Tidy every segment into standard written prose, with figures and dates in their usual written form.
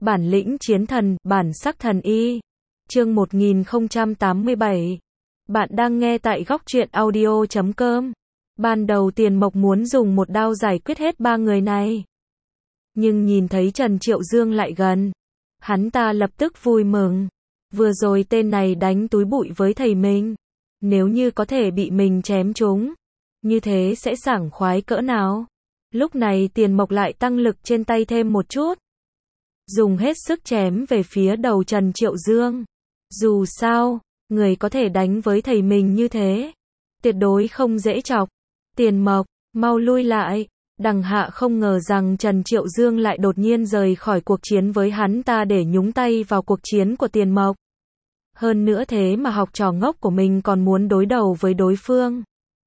Bản lĩnh chiến thần, bản sắc thần y. Chương 1087. Bạn đang nghe tại góc truyện audio.com. Ban đầu Tiền Mộc muốn dùng một đao giải quyết hết ba người này. Nhưng nhìn thấy Trần Triệu Dương lại gần, hắn ta lập tức vui mừng. Vừa rồi tên này đánh túi bụi với thầy mình. Nếu như có thể bị mình chém trúng, như thế sẽ sảng khoái cỡ nào. Lúc này Tiền Mộc lại tăng lực trên tay thêm một chút, dùng hết sức chém về phía đầu Trần Triệu Dương. Dù sao, người có thể đánh với thầy mình như thế, tuyệt đối không dễ chọc. Tiền Mộc, mau lui lại. Đằng Hạ không ngờ rằng Trần Triệu Dương lại đột nhiên rời khỏi cuộc chiến với hắn ta để nhúng tay vào cuộc chiến của Tiền Mộc. Hơn nữa thế mà học trò ngốc của mình còn muốn đối đầu với đối phương.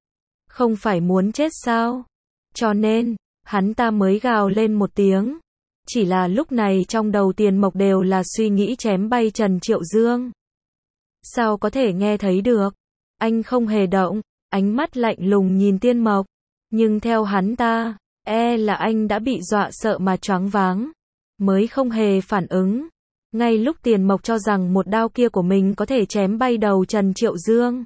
Không phải muốn chết sao? Cho nên, hắn ta mới gào lên một tiếng. Chỉ là lúc này trong đầu Tiền Mộc đều là suy nghĩ chém bay Trần Triệu Dương. Sao có thể nghe thấy được? Anh không hề động, ánh mắt lạnh lùng nhìn Tiền Mộc. Nhưng theo hắn ta, là anh đã bị dọa sợ mà choáng váng, mới không hề phản ứng. Ngay lúc Tiền Mộc cho rằng một đao kia của mình có thể chém bay đầu Trần Triệu Dương,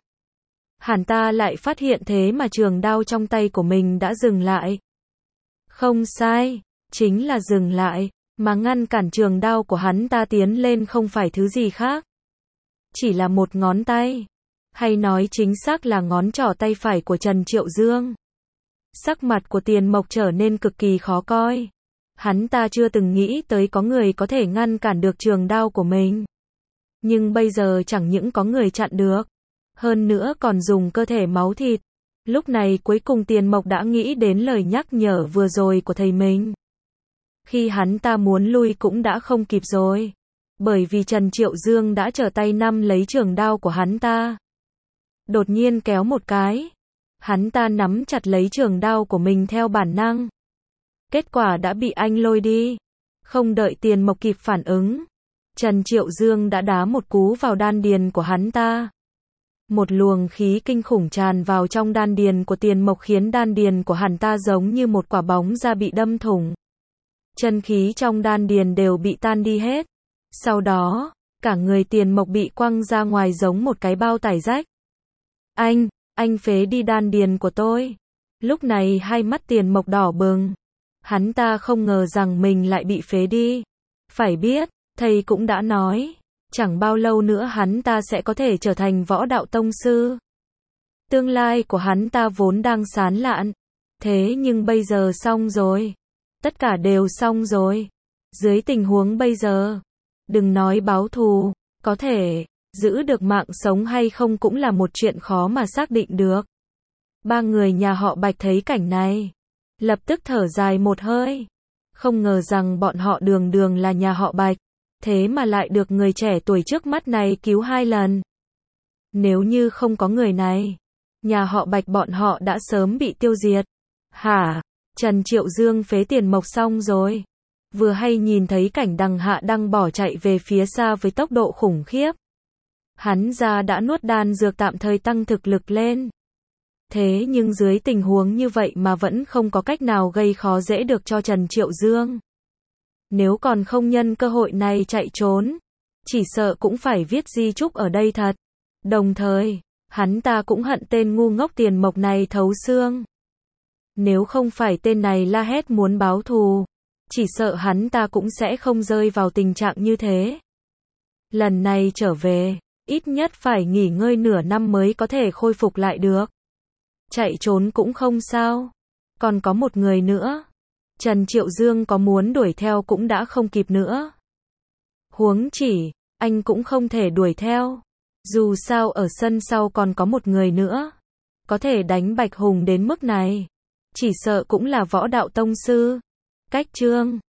hắn ta lại phát hiện thế mà trường đao trong tay của mình đã dừng lại. Không sai, chính là dừng lại, mà ngăn cản trường đao của hắn ta tiến lên không phải thứ gì khác, chỉ là một ngón tay, hay nói chính xác là ngón trỏ tay phải của Trần Triệu Dương. Sắc mặt của Tiền Mộc trở nên cực kỳ khó coi. Hắn ta chưa từng nghĩ tới có người có thể ngăn cản được trường đao của mình. Nhưng bây giờ chẳng những có người chặn được, hơn nữa còn dùng cơ thể máu thịt. Lúc này cuối cùng Tiền Mộc đã nghĩ đến lời nhắc nhở vừa rồi của thầy mình. Khi hắn ta muốn lui cũng đã không kịp rồi. Bởi vì Trần Triệu Dương đã trở tay nắm lấy trường đao của hắn ta. Đột nhiên kéo một cái. Hắn ta nắm chặt lấy trường đao của mình theo bản năng. Kết quả đã bị anh lôi đi. Không đợi Tiền Mộc kịp phản ứng, Trần Triệu Dương đã đá một cú vào đan điền của hắn ta. Một luồng khí kinh khủng tràn vào trong đan điền của Tiền Mộc khiến đan điền của hắn ta giống như một quả bóng da bị đâm thủng. Chân khí trong đan điền đều bị tan đi hết. Sau đó, cả người Tiền Mộc bị quăng ra ngoài giống một cái bao tải rách. Anh phế đi đan điền của tôi. Lúc này hai mắt Tiền Mộc đỏ bừng. Hắn ta không ngờ rằng mình lại bị phế đi. Phải biết, thầy cũng đã nói, chẳng bao lâu nữa hắn ta sẽ có thể trở thành võ đạo tông sư. Tương lai của hắn ta vốn đang sáng lạn. Thế nhưng bây giờ xong rồi. Tất cả đều xong rồi. Dưới tình huống bây giờ, đừng nói báo thù, có thể giữ được mạng sống hay không cũng là một chuyện khó mà xác định được. Ba người nhà họ Bạch thấy cảnh này, lập tức thở dài một hơi. Không ngờ rằng bọn họ đường là nhà họ Bạch, thế mà lại được người trẻ tuổi trước mắt này cứu hai lần. Nếu như không có người này, nhà họ Bạch bọn họ đã sớm bị tiêu diệt. Hả? Trần Triệu Dương phế Tiền Mộc xong rồi. Vừa hay nhìn thấy cảnh Đằng Hạ đang bỏ chạy về phía xa với tốc độ khủng khiếp. Hắn ra đã nuốt đan dược tạm thời tăng thực lực lên. Thế nhưng dưới tình huống như vậy mà vẫn không có cách nào gây khó dễ được cho Trần Triệu Dương. Nếu còn không nhân cơ hội này chạy trốn, chỉ sợ cũng phải viết di chúc ở đây thật. Đồng thời, hắn ta cũng hận tên ngu ngốc Tiền Mộc này thấu xương. Nếu không phải tên này la hét muốn báo thù, chỉ sợ hắn ta cũng sẽ không rơi vào tình trạng như thế. Lần này trở về, ít nhất phải nghỉ ngơi nửa năm mới có thể khôi phục lại được. Chạy trốn cũng không sao. Còn có một người nữa. Trần Triệu Dương có muốn đuổi theo cũng đã không kịp nữa. Huống chỉ, anh cũng không thể đuổi theo. Dù sao ở sân sau còn có một người nữa. Có thể đánh Bạch Hùng đến mức này. Chỉ sợ cũng là võ đạo tông sư. Cách chương